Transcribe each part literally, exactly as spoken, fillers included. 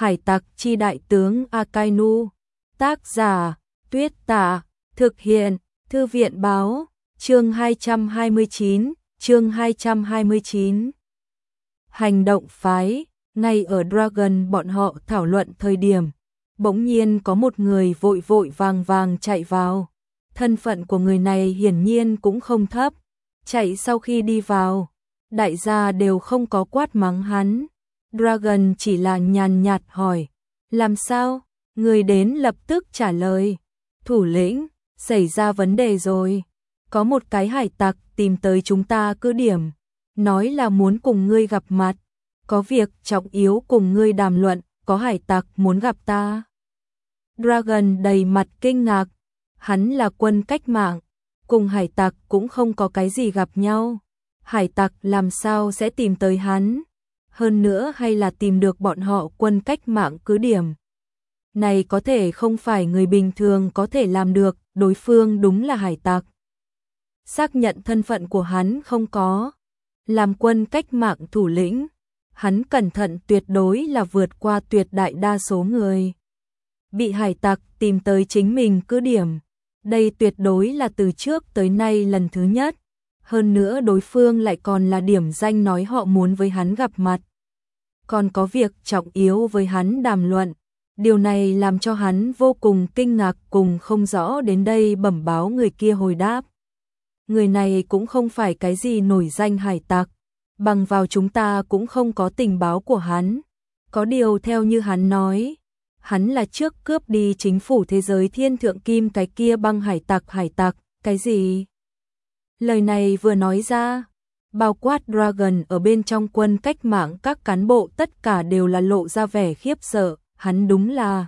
Hải tặc chi đại tướng Akainu. Tác giả Tuyết Tả. Thực hiện Thư viện báo. Chương hai trăm hai mươi chín. Chương hai trăm hai mươi chín. Hành động phái. Ngay ở Dragon bọn họ thảo luận thời điểm, bỗng nhiên có một người vội vội vàng vàng chạy vào. Thân phận của người này hiển nhiên cũng không thấp. Chạy sau khi đi vào, đại gia đều không có quát mắng hắn. Dragon chỉ là nhàn nhạt hỏi, làm sao? Người đến lập tức trả lời, thủ lĩnh, xảy ra vấn đề rồi. Có một cái hải tặc tìm tới chúng ta cứ điểm, nói là muốn cùng ngươi gặp mặt. Có việc trọng yếu cùng ngươi đàm luận, có hải tặc muốn gặp ta. Dragon đầy mặt kinh ngạc, hắn là quân cách mạng, cùng hải tặc cũng không có cái gì gặp nhau. Hải tặc làm sao sẽ tìm tới hắn? Hơn nữa hay là tìm được bọn họ quân cách mạng cứ điểm. Này có thể không phải người bình thường có thể làm được, đối phương đúng là hải tặc. Xác nhận thân phận của hắn không có. Làm quân cách mạng thủ lĩnh, hắn cẩn thận tuyệt đối là vượt qua tuyệt đại đa số người. Bị hải tặc tìm tới chính mình cứ điểm, đây tuyệt đối là từ trước tới nay lần thứ nhất. Hơn nữa đối phương lại còn là điểm danh nói họ muốn với hắn gặp mặt. Còn có việc trọng yếu với hắn đàm luận. Điều này làm cho hắn vô cùng kinh ngạc cùng không rõ đến đây bẩm báo người kia hồi đáp. Người này cũng không phải cái gì nổi danh hải tặc. Bằng vào chúng ta cũng không có tình báo của hắn. Có điều theo như hắn nói, hắn là trước cướp đi chính phủ thế giới thiên thượng kim cái kia băng hải tặc hải tặc, cái gì? Lời này vừa nói ra, bao quát Dragon ở bên trong quân cách mạng các cán bộ tất cả đều là lộ ra vẻ khiếp sợ, hắn đúng là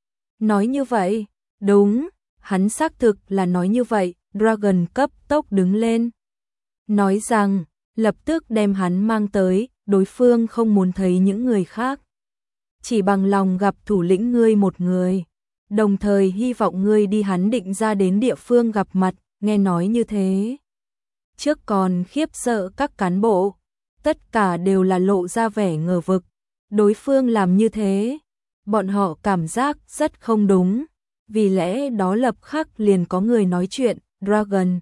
nói như vậy, đúng, hắn xác thực là nói như vậy. Dragon cấp tốc đứng lên, nói rằng lập tức đem hắn mang tới, đối phương không muốn thấy những người khác. Chỉ bằng lòng gặp thủ lĩnh ngươi một người, đồng thời hy vọng ngươi đi hắn định ra đến địa phương gặp mặt. Nghe nói như thế, trước còn khiếp sợ các cán bộ, tất cả đều là lộ ra vẻ ngờ vực. Đối phương làm như thế, bọn họ cảm giác rất không đúng, vì lẽ đó lập khắc liền có người nói chuyện. Dragon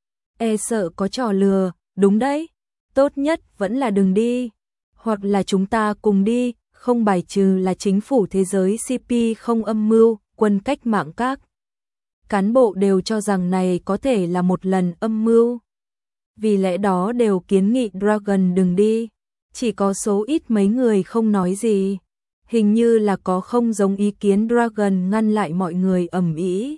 e sợ có trò lừa, đúng đấy, tốt nhất vẫn là đừng đi, hoặc là chúng ta cùng đi, không bài trừ là chính phủ thế giới xê pê không âm mưu. Quân cách mạng các cán bộ đều cho rằng này có thể là một lần âm mưu, vì lẽ đó đều kiến nghị Dragon đừng đi. Chỉ có số ít mấy người không nói gì, hình như là có không giống ý kiến. Dragon ngăn lại mọi người ầm ĩ,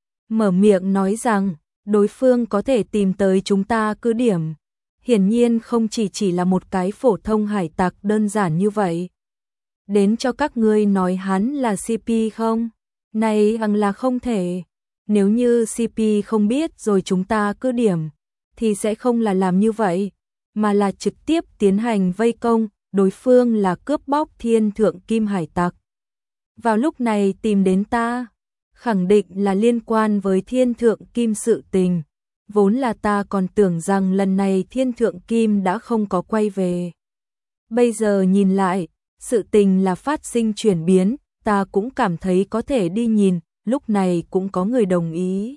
mở miệng nói rằng đối phương có thể tìm tới chúng ta cứ điểm, hiển nhiên không chỉ chỉ là một cái phổ thông hải tặc đơn giản như vậy. Đến cho các ngươi nói hắn là xê pê không? Này hằng là không thể. Nếu như xê pê không biết rồi chúng ta cứ điểm, thì sẽ không là làm như vậy, mà là trực tiếp tiến hành vây công. Đối phương là cướp bóc thiên thượng kim hải tặc, vào lúc này tìm đến ta, khẳng định là liên quan với thiên thượng kim sự tình. Vốn là ta còn tưởng rằng lần này thiên thượng kim đã không có quay về. Bây giờ nhìn lại, sự tình là phát sinh chuyển biến, ta cũng cảm thấy có thể đi nhìn. Lúc này cũng có người đồng ý.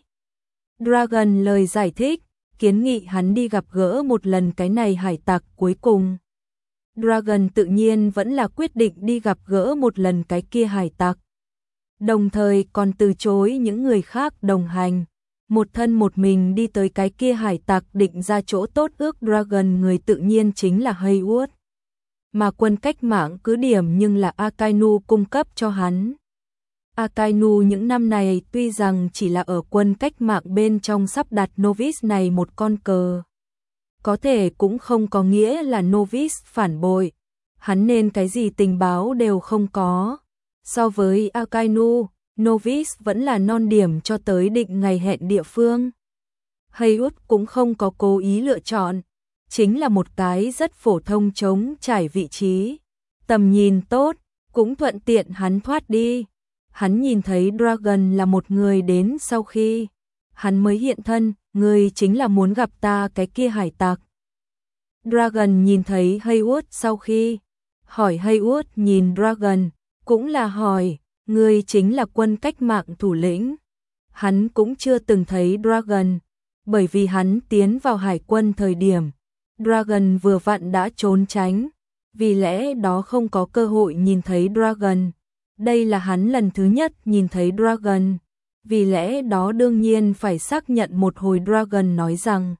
Dragon lời giải thích, kiến nghị hắn đi gặp gỡ một lần cái này hải tặc cuối cùng. Dragon tự nhiên vẫn là quyết định đi gặp gỡ một lần cái kia hải tặc, đồng thời còn từ chối những người khác đồng hành, một thân một mình đi tới cái kia hải tặc định ra chỗ tốt ước Dragon người tự nhiên chính là Haywood, mà quân cách mạng cứ điểm nhưng là Akainu cung cấp cho hắn. Akainu những năm này tuy rằng chỉ là ở quân cách mạng bên trong sắp đặt Novice này một con cờ, có thể cũng không có nghĩa là Novice phản bội, hắn nên cái gì tình báo đều không có. So với Akainu, Novice vẫn là non điểm cho tới định ngày hẹn địa phương. Haywood cũng không có cố ý lựa chọn, chính là một cái rất phổ thông trống trải vị trí, tầm nhìn tốt, cũng thuận tiện hắn thoát đi. Hắn nhìn thấy Dragon là một người đến sau khi hắn mới hiện thân, người chính là muốn gặp ta cái kia hải tặc. Dragon nhìn thấy Haywood sau khi hỏi Haywood nhìn Dragon, cũng là hỏi, ngươi chính là quân cách mạng thủ lĩnh. Hắn cũng chưa từng thấy Dragon, bởi vì hắn tiến vào hải quân thời điểm, Dragon vừa vặn đã trốn tránh, vì lẽ đó không có cơ hội nhìn thấy Dragon. Đây là hắn lần thứ nhất nhìn thấy Dragon, vì lẽ đó đương nhiên phải xác nhận một hồi. Dragon nói rằng,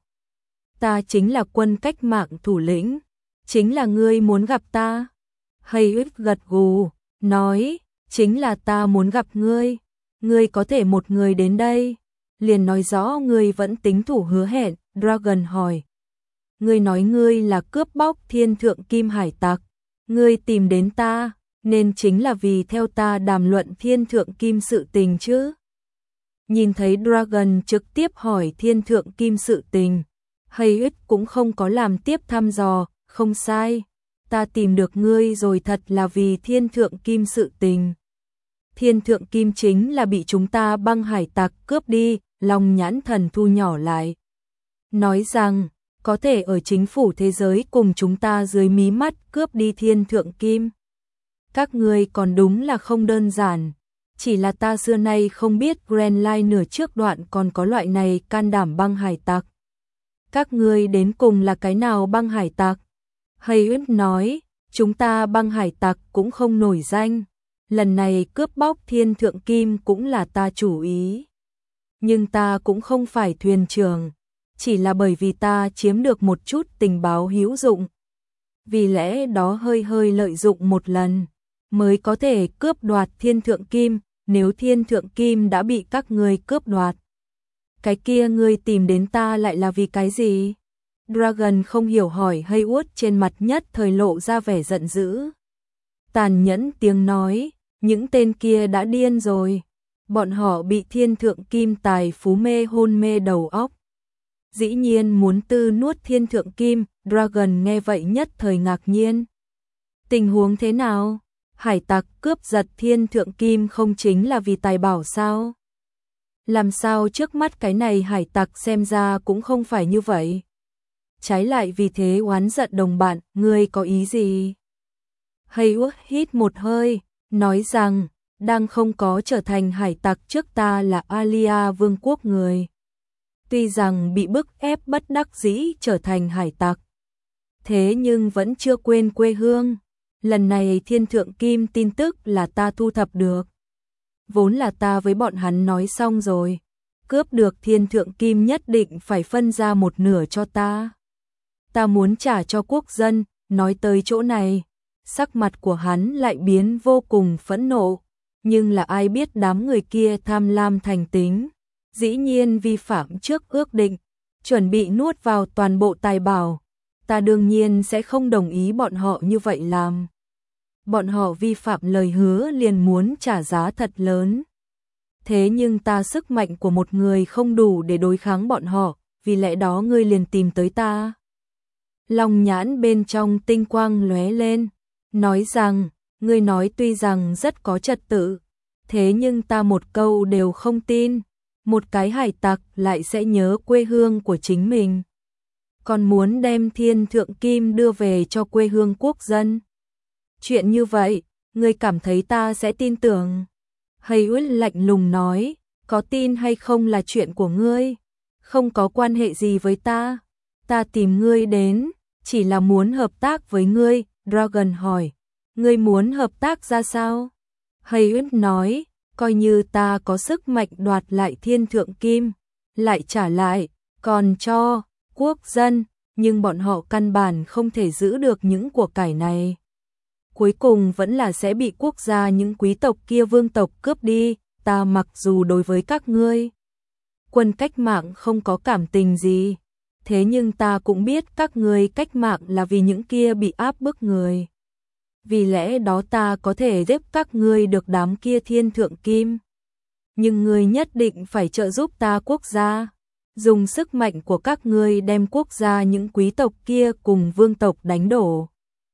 ta chính là quân cách mạng thủ lĩnh, chính là ngươi muốn gặp ta. Haywood gật gù, nói, chính là ta muốn gặp ngươi, ngươi có thể một người đến đây, liền nói rõ ngươi vẫn tính thủ hứa hẹn. Dragon hỏi, ngươi nói ngươi là cướp bóc thiên thượng kim hải tặc, ngươi tìm đến ta, nên chính là vì theo ta đàm luận thiên thượng kim sự tình chứ? Nhìn thấy Dragon trực tiếp hỏi thiên thượng kim sự tình, Haywood cũng không có làm tiếp thăm dò, không sai, ta tìm được ngươi rồi thật là vì thiên thượng kim sự tình. Thiên thượng kim chính là bị chúng ta băng hải tặc cướp đi. Long nhãn thần thu nhỏ lại, nói rằng, có thể ở chính phủ thế giới cùng chúng ta dưới mí mắt cướp đi thiên thượng kim. Các ngươi còn đúng là không đơn giản, chỉ là ta xưa nay không biết Grand Line nửa trước đoạn còn có loại này can đảm băng hải tặc. Các ngươi đến cùng là cái nào băng hải tặc? Haywood nói, chúng ta băng hải tặc cũng không nổi danh, lần này cướp bóc thiên thượng kim cũng là ta chủ ý. Nhưng ta cũng không phải thuyền trưởng, chỉ là bởi vì ta chiếm được một chút tình báo hữu dụng. Vì lẽ đó hơi hơi lợi dụng một lần, mới có thể cướp đoạt thiên thượng kim. Nếu thiên thượng kim đã bị các ngươi cướp đoạt, cái kia ngươi tìm đến ta lại là vì cái gì? Dragon không hiểu hỏi. Haywood trên mặt nhất thời lộ ra vẻ giận dữ. Tàn nhẫn tiếng nói, những tên kia đã điên rồi. Bọn họ bị thiên thượng kim tài phú mê hôn mê đầu óc. Dĩ nhiên muốn tư nuốt thiên thượng kim. Dragon nghe vậy nhất thời ngạc nhiên. Tình huống thế nào? Hải tặc cướp giật thiên thượng kim không chính là vì tài bảo sao? Làm sao trước mắt cái này hải tặc xem ra cũng không phải như vậy? Trái lại vì thế oán giận đồng bạn, ngươi có ý gì? Haywood hít một hơi, nói rằng, đang không có trở thành hải tặc trước ta là Alia vương quốc người. Tuy rằng bị bức ép bất đắc dĩ trở thành hải tặc, thế nhưng vẫn chưa quên quê hương. Lần này thiên thượng kim tin tức là ta thu thập được. Vốn là ta với bọn hắn nói xong rồi, cướp được thiên thượng kim nhất định phải phân ra một nửa cho ta. Ta muốn trả cho quốc dân. Nói tới chỗ này, sắc mặt của hắn lại biến vô cùng phẫn nộ. Nhưng là ai biết đám người kia tham lam thành tính, dĩ nhiên vi phạm trước ước định, chuẩn bị nuốt vào toàn bộ tài bảo. Ta đương nhiên sẽ không đồng ý bọn họ như vậy làm. Bọn họ vi phạm lời hứa liền muốn trả giá thật lớn. Thế nhưng ta sức mạnh của một người không đủ để đối kháng bọn họ, vì lẽ đó ngươi liền tìm tới ta. Long nhãn bên trong tinh quang lóe lên, nói rằng, ngươi nói tuy rằng rất có trật tự, thế nhưng ta một câu đều không tin. Một cái hải tặc lại sẽ nhớ quê hương của chính mình, còn muốn đem thiên thượng kim đưa về cho quê hương quốc dân. Chuyện như vậy, ngươi cảm thấy ta sẽ tin tưởng? Haywood lạnh lùng nói, có tin hay không là chuyện của ngươi, không có quan hệ gì với ta. Ta tìm ngươi đến, chỉ là muốn hợp tác với ngươi. Dragon hỏi, ngươi muốn hợp tác ra sao? Haywood nói, coi như ta có sức mạnh đoạt lại thiên thượng kim, lại trả lại, còn cho quốc dân, nhưng bọn họ căn bản không thể giữ được những của cải này. Cuối cùng vẫn là sẽ bị quốc gia những quý tộc kia vương tộc cướp đi. Ta mặc dù đối với các ngươi quân cách mạng không có cảm tình gì, thế nhưng ta cũng biết các ngươi cách mạng là vì những kia bị áp bức người. Vì lẽ đó ta có thể giúp các ngươi được đám kia thiên thượng kim. Nhưng ngươi nhất định phải trợ giúp ta quốc gia, dùng sức mạnh của các ngươi đem quốc gia những quý tộc kia cùng vương tộc đánh đổ,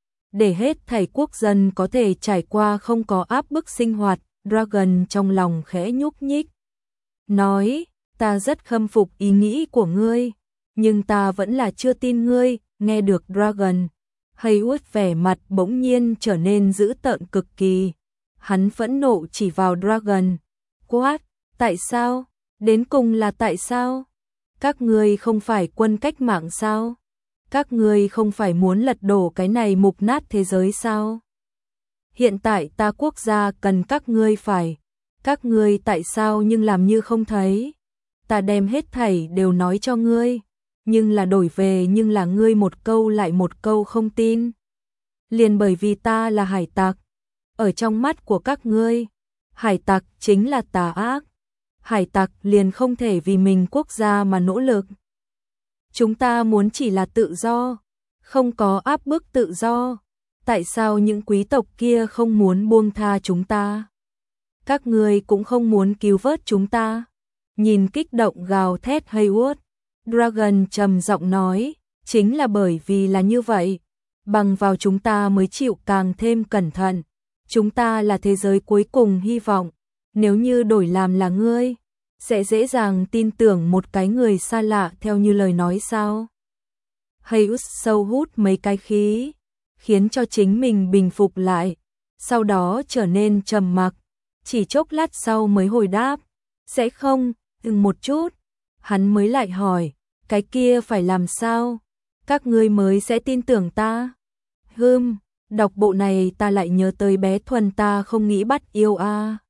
để hết thảy quốc dân có thể trải qua không có áp bức sinh hoạt. Dragon trong lòng khẽ nhúc nhích, nói, ta rất khâm phục ý nghĩ của ngươi, nhưng ta vẫn là chưa tin ngươi. Nghe được Dragon, Haywood vẻ mặt bỗng nhiên trở nên dữ tợn cực kỳ. Hắn phẫn nộ chỉ vào Dragon, quát, tại sao? Đến cùng là tại sao? Các ngươi không phải quân cách mạng sao? Các ngươi không phải muốn lật đổ cái này mục nát thế giới sao? Hiện tại ta quốc gia cần các ngươi phải. Các ngươi tại sao nhưng làm như không thấy? Ta đem hết thảy đều nói cho ngươi, nhưng là đổi về nhưng là ngươi một câu lại một câu không tin. Liền bởi vì ta là hải tặc. Ở trong mắt của các ngươi, hải tặc chính là tà ác. Hải tặc liền không thể vì mình quốc gia mà nỗ lực. Chúng ta muốn chỉ là tự do, không có áp bức tự do. Tại sao những quý tộc kia không muốn buông tha chúng ta? Các ngươi cũng không muốn cứu vớt chúng ta. Nhìn kích động gào thét Haywood, Dragon trầm giọng nói, chính là bởi vì là như vậy, bằng vào chúng ta mới chịu càng thêm cẩn thận. Chúng ta là thế giới cuối cùng hy vọng. Nếu như đổi làm là ngươi, sẽ dễ dàng tin tưởng một cái người xa lạ theo như lời nói sao? Haywood sâu hút mấy cái khí, khiến cho chính mình bình phục lại, sau đó trở nên trầm mặc, chỉ chốc lát sau mới hồi đáp, sẽ không, dừng một chút, hắn mới lại hỏi, cái kia phải làm sao? Các ngươi mới sẽ tin tưởng ta? Hừm, đọc bộ này ta lại nhớ tới bé Thuần ta không nghĩ bắt yêu a. À.